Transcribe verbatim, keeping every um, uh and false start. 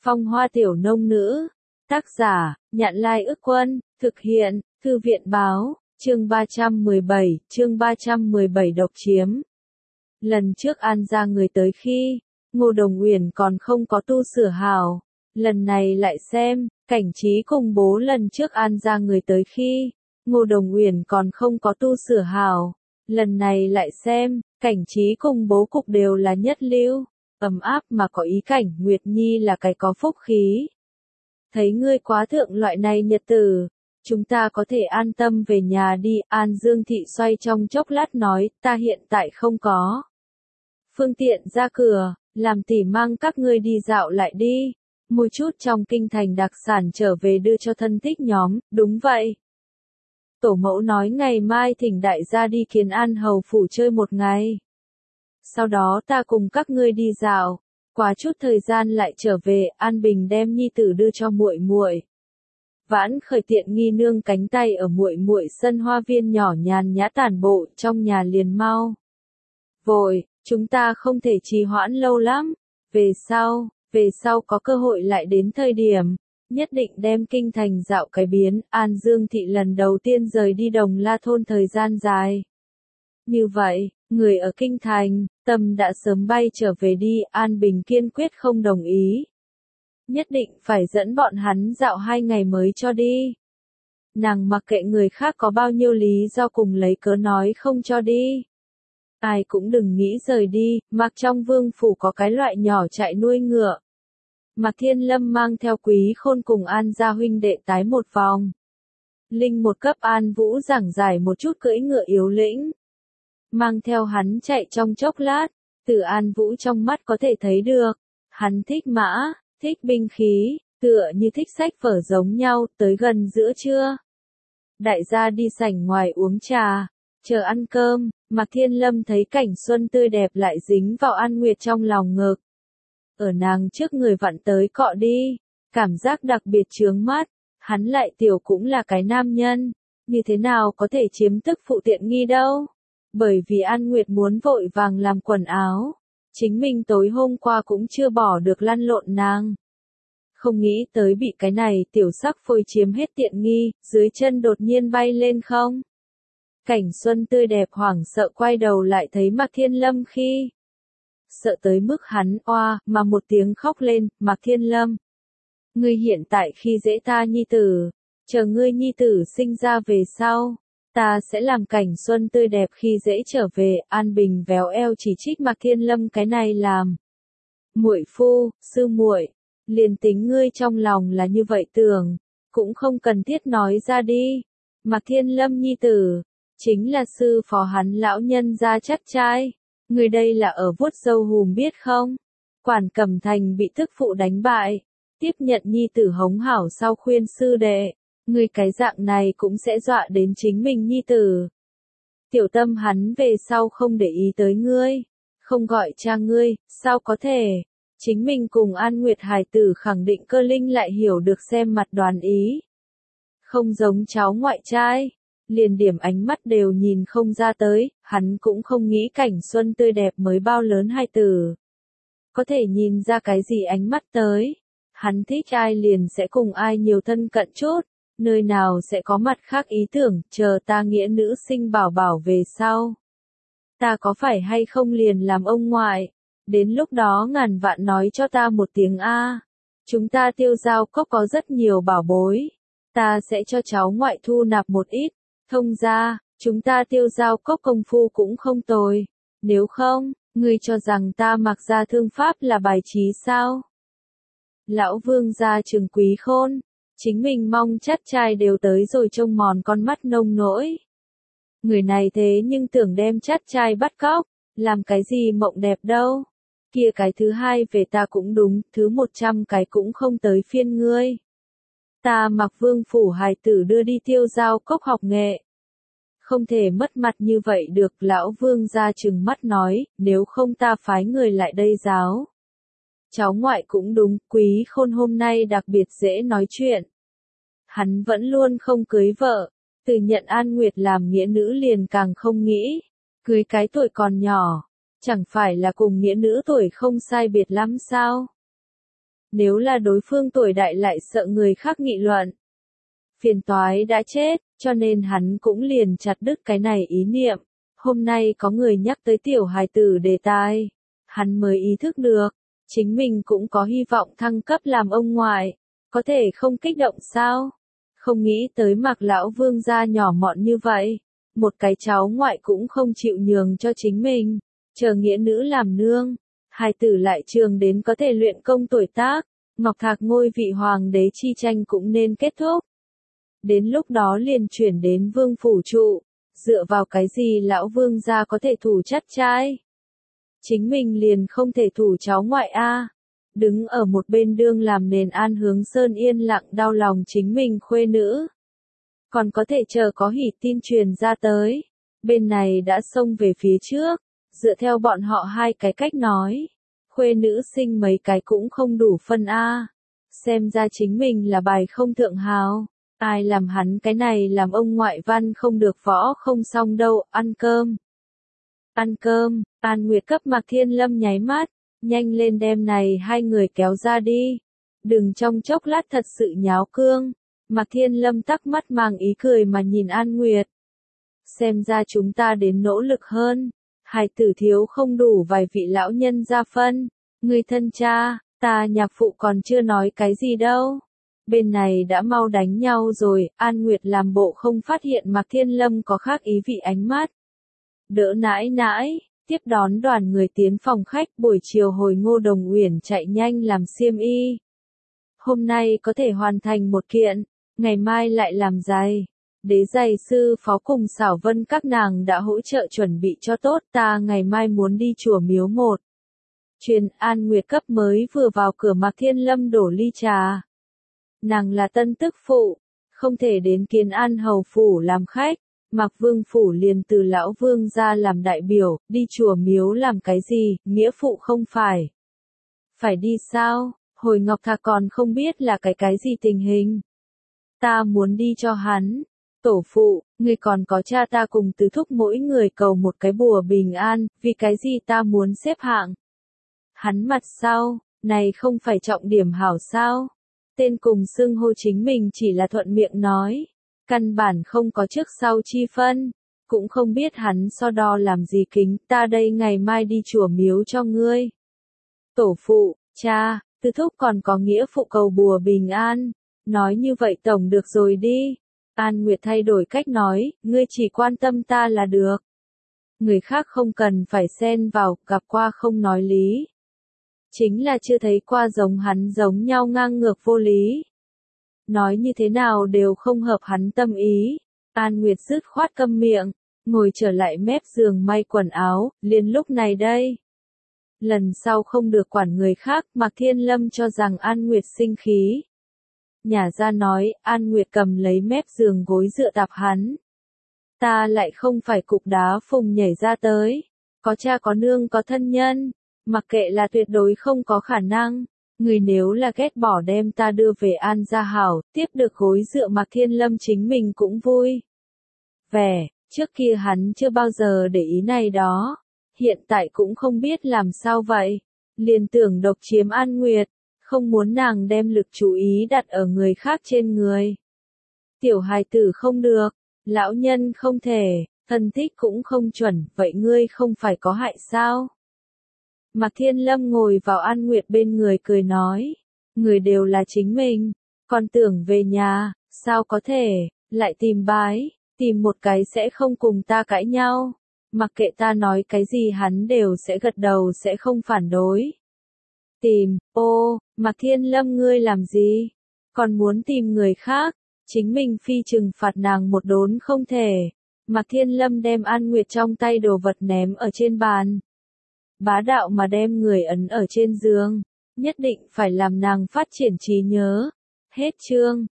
Phong Hoa Tiểu Nông Nữ. Tác giả, Nhạn Lai Ức Quân, thực hiện, Thư viện Báo, chương ba trăm mười bảy, chương ba trăm mười bảy độc chiếm. Lần trước An gia người tới khi, Ngô Đồng Uyển còn không có tu sửa hảo. Lần này lại xem, cảnh trí cùng bố lần trước An gia người tới khi, Ngô Đồng Uyển còn không có tu sửa hảo. Lần này lại xem, cảnh trí cùng bố cục đều là nhất lưu, ấm áp mà có ý cảnh. Nguyệt Nhi là cái có phúc khí. Thấy ngươi quá thượng loại này nhật tử, chúng ta có thể an tâm về nhà đi. An Dương Thị xoay trong chốc lát nói, ta hiện tại không có phương tiện ra cửa, làm tỷ mang các ngươi đi dạo lại đi, mua chút trong kinh thành đặc sản trở về đưa cho thân thích nhóm. Đúng vậy. Tổ mẫu nói ngày mai thỉnh đại gia đi Kiến An hầu phủ chơi một ngày. Sau đó ta cùng các ngươi đi dạo, quá chút thời gian lại trở về. An Bình đem nhi tử đưa cho muội muội. Vãn Khởi tiện nghi nương cánh tay ở muội muội sân hoa viên nhỏ nhàn nhã tản bộ, trong nhà liền mau vội, chúng ta không thể trì hoãn lâu lắm. Về sau, về sau có cơ hội lại đến thời điểm, nhất định đem kinh thành dạo cái biến. An Dương Thị lần đầu tiên rời đi Đồng La thôn thời gian dài như vậy, người ở kinh thành, tâm đã sớm bay trở về đi. An Bình kiên quyết không đồng ý. Nhất định phải dẫn bọn hắn dạo hai ngày mới cho đi. Nàng mặc kệ người khác có bao nhiêu lý do cùng lấy cớ nói không cho đi. Ai cũng đừng nghĩ rời đi. Mặc trong vương phủ có cái loại nhỏ chạy nuôi ngựa. Mạc Thiên Lâm mang theo Quý Khôn cùng An gia huynh đệ tái một vòng. Linh một cấp An Vũ giảng giải một chút cưỡi ngựa yếu lĩnh. Mang theo hắn chạy trong chốc lát, từ An Vũ trong mắt có thể thấy được. Hắn thích mã, thích binh khí, tựa như thích sách vở giống nhau. Tới gần giữa trưa, đại gia đi sảnh ngoài uống trà, chờ ăn cơm. Mạc Thiên Lâm thấy cảnh xuân tươi đẹp lại dính vào An Nguyệt trong lòng ngực. Ở nàng trước người vặn tới cọ đi, cảm giác đặc biệt chướng mắt. Hắn lại tiểu cũng là cái nam nhân, như thế nào có thể chiếm tức phụ tiện nghi đâu. Bởi vì An Nguyệt muốn vội vàng làm quần áo, chính mình tối hôm qua cũng chưa bỏ được lăn lộn nàng. Không nghĩ tới bị cái này tiểu sắc phôi chiếm hết tiện nghi, dưới chân đột nhiên bay lên không. Cảnh xuân tươi đẹp hoảng sợ quay đầu lại thấy Mạc Thiên Lâm khi. Sợ tới mức hắn oa mà một tiếng khóc lên. Mạc Thiên Lâm, ngươi hiện tại khi dễ ta nhi tử, chờ ngươi nhi tử sinh ra về sau, ta sẽ làm cảnh xuân tươi đẹp khi dễ trở về. An Bình véo eo chỉ trích Mạc Thiên Lâm cái này làm muội phu, sư muội, liền tính ngươi trong lòng là như vậy tưởng, cũng không cần thiết nói ra đi. Mạc Thiên Lâm nhi tử, chính là sư phó hắn lão nhân gia chắc trai. Người đây là ở vuốt râu hùm biết không? Quản Cẩm Thành bị tức phụ đánh bại, tiếp nhận nhi tử hống hảo sau khuyên sư đệ, người cái dạng này cũng sẽ dọa đến chính mình nhi tử. Tiểu Tâm hắn về sau không để ý tới ngươi, không gọi cha ngươi, sao có thể? Chính mình cùng An Nguyệt hài tử khẳng định Cơ Linh lại hiểu được xem mặt đoán ý. Không giống cháu ngoại trai. Liền điểm ánh mắt đều nhìn không ra tới, hắn cũng không nghĩ cảnh xuân tươi đẹp mới bao lớn hai tử. Có thể nhìn ra cái gì ánh mắt tới. Hắn thích ai liền sẽ cùng ai nhiều thân cận chút, nơi nào sẽ có mặt khác ý tưởng, chờ ta nghĩa nữ sinh bảo bảo về sau. Ta có phải hay không liền làm ông ngoại, đến lúc đó ngàn vạn nói cho ta một tiếng A. Chúng ta Tiêu Giao Cốc có rất nhiều bảo bối, ta sẽ cho cháu ngoại thu nạp một ít. Thông ra, chúng ta Tiêu Giao Cốc công phu cũng không tồi. Nếu không, ngươi cho rằng ta mặc ra thương pháp là bài trí sao? Lão Vương gia Trường Quý Khôn, chính mình mong chắt trai đều tới rồi trông mòn con mắt nông nỗi. Người này thế nhưng tưởng đem chắt trai bắt cóc, làm cái gì mộng đẹp đâu. Kia cái thứ hai về ta cũng đúng, thứ một trăm cái cũng không tới phiên ngươi. Ta mặc vương phủ hài tử đưa đi Tiêu Giao Cốc học nghệ. Không thể mất mặt như vậy được. Lão Vương ra trừng mắt nói, nếu không ta phái người lại đây giáo. Cháu ngoại cũng đúng, Quý Khôn hôm nay đặc biệt dễ nói chuyện. Hắn vẫn luôn không cưới vợ, từ nhận An Nguyệt làm nghĩa nữ liền càng không nghĩ. Cưới cái tuổi còn nhỏ, chẳng phải là cùng nghĩa nữ tuổi không sai biệt lắm sao? Nếu là đối phương tuổi đại lại sợ người khác nghị luận. Phiền toái đã chết, cho nên hắn cũng liền chặt đứt cái này ý niệm. Hôm nay có người nhắc tới tiểu hài tử đề tài. Hắn mới ý thức được, chính mình cũng có hy vọng thăng cấp làm ông ngoại. Có thể không kích động sao? Không nghĩ tới Mạc lão vương gia nhỏ mọn như vậy. Một cái cháu ngoại cũng không chịu nhường cho chính mình. Chờ nghĩa nữ làm nương. Hài tử lại trường đến có thể luyện công tuổi tác. Ngọc Thạc ngôi vị hoàng đế chi tranh cũng nên kết thúc. Đến lúc đó liền chuyển đến vương phủ trụ. Dựa vào cái gì lão vương gia có thể thủ chắt trai? Chính mình liền không thể thủ cháu ngoại a. Đứng ở một bên đương làm nền An Hướng Sơn yên lặng đau lòng chính mình khuê nữ. Còn có thể chờ có hỉ tin truyền ra tới. Bên này đã xông về phía trước. Dựa theo bọn họ hai cái cách nói. Khuê nữ sinh mấy cái cũng không đủ phân a. Xem ra chính mình là bài không thượng hào. Ai làm hắn cái này làm ông ngoại văn không được võ không xong đâu, ăn cơm. Ăn cơm, An Nguyệt cấp Mạc Thiên Lâm nháy mắt, nhanh lên đem này hai người kéo ra đi. Đừng trong chốc lát thật sự nháo cương. Mạc Thiên Lâm tắc mắt mang ý cười mà nhìn An Nguyệt. Xem ra chúng ta đến nỗ lực hơn. Hài tử thiếu không đủ vài vị lão nhân gia phân. Người thân cha, ta nhạc phụ còn chưa nói cái gì đâu. Bên này đã mau đánh nhau rồi, An Nguyệt làm bộ không phát hiện Mạc Thiên Lâm có khác ý vị ánh mắt. Đỡ nãi nãi, tiếp đón đoàn người tiến phòng khách, buổi chiều hồi Ngô Đồng Uyển chạy nhanh làm xiêm y. Hôm nay có thể hoàn thành một kiện, ngày mai lại làm giày. Đế giày sư phó cùng Xảo Vân các nàng đã hỗ trợ chuẩn bị cho tốt, ta ngày mai muốn đi chùa miếu một. Truyền An Nguyệt cấp mới vừa vào cửa Mạc Thiên Lâm đổ ly trà. Nàng là tân tức phụ, không thể đến Kiến An hầu phủ làm khách. Mạc Vương phủ liền từ lão vương ra làm đại biểu, đi chùa miếu làm cái gì, nghĩa phụ không phải. Phải đi sao, hồi Ngọc Thạc còn không biết là cái cái gì tình hình. Ta muốn đi cho hắn. Tổ phụ, người còn có cha ta cùng tứ thúc mỗi người cầu một cái bùa bình an, vì cái gì ta muốn xếp hạng. Hắn mặt sau, này không phải trọng điểm hảo sao. Tên cùng xưng hô chính mình chỉ là thuận miệng nói. Căn bản không có trước sau chi phân. Cũng không biết hắn so đo làm gì kính, ta đây ngày mai đi chùa miếu cho ngươi. Tổ phụ, cha, tứ thúc còn có nghĩa phụ cầu bùa bình an. Nói như vậy tổng được rồi đi. An Nguyệt thay đổi cách nói, ngươi chỉ quan tâm ta là được. Người khác không cần phải xen vào, gặp qua không nói lý. Chính là chưa thấy qua giống hắn giống nhau ngang ngược vô lý. Nói như thế nào đều không hợp hắn tâm ý. An Nguyệt dứt khoát câm miệng, ngồi trở lại mép giường may quần áo, liền lúc này đây. Lần sau không được quản người khác, Mạc Thiên Lâm cho rằng An Nguyệt sinh khí. Nhả ra nói, An Nguyệt cầm lấy mép giường gối dựa tạp hắn. Ta lại không phải cục đá phùng nhảy ra tới. Có cha có nương có thân nhân. Mặc kệ là tuyệt đối không có khả năng. Người nếu là ghét bỏ đem ta đưa về An gia hảo, tiếp được gối dựa Mạc Thiên Lâm chính mình cũng vui. Vẻ, trước kia hắn chưa bao giờ để ý này đó. Hiện tại cũng không biết làm sao vậy. Liền tưởng độc chiếm An Nguyệt. Không muốn nàng đem lực chú ý đặt ở người khác trên người. Tiểu hài tử không được, lão nhân không thể, thân thích cũng không chuẩn, vậy ngươi không phải có hại sao? Mạc Thiên Lâm ngồi vào An Nguyệt bên người cười nói, người đều là chính mình, còn tưởng về nhà, sao có thể, lại tìm bái, tìm một cái sẽ không cùng ta cãi nhau, mặc kệ ta nói cái gì hắn đều sẽ gật đầu sẽ không phản đối. Tìm, ô, Mạc Thiên Lâm ngươi làm gì? Còn muốn tìm người khác, chính mình phi trừng phạt nàng một đốn không thể. Mạc Thiên Lâm đem An Nguyệt trong tay đồ vật ném ở trên bàn. Bá đạo mà đem người ấn ở trên giường, nhất định phải làm nàng phát triển trí nhớ. Hết chương.